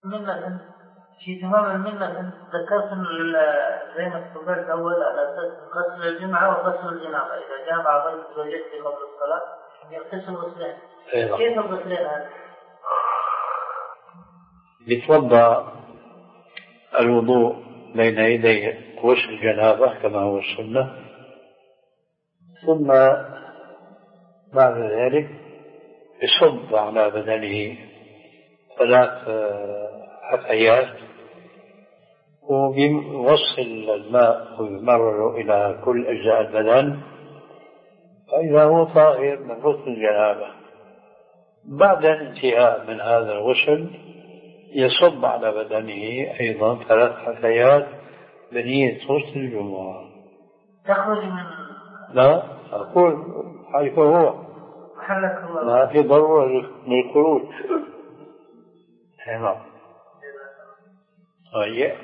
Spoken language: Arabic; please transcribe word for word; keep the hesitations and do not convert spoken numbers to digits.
منة في تمام المنة أنت ذكرت زي ما تفضلت أول على أساس غسل الجمعة وغسل الجنابة إذا جامع غير زوجته قبل الصلاة يغتسل غسلين. كيف الغسلين هذا؟ يتوضأ الوضوء بين يدي غسل الجنابة كما هو السنة، ثم بعد ذلك يصب على بدنه ثلاث حثيات ويوصل الماء ويمرر إلى كل أجزاء البدن، فإذا هو طاهر من غسل الجنابة. بعد الانتهاء من هذا الغسل يصب على بدنه أيضا ثلاث حثيات بنية غسل الجمعة. تخرج من لا أقول حيث هو ما في ضرورة للخروج. نعم.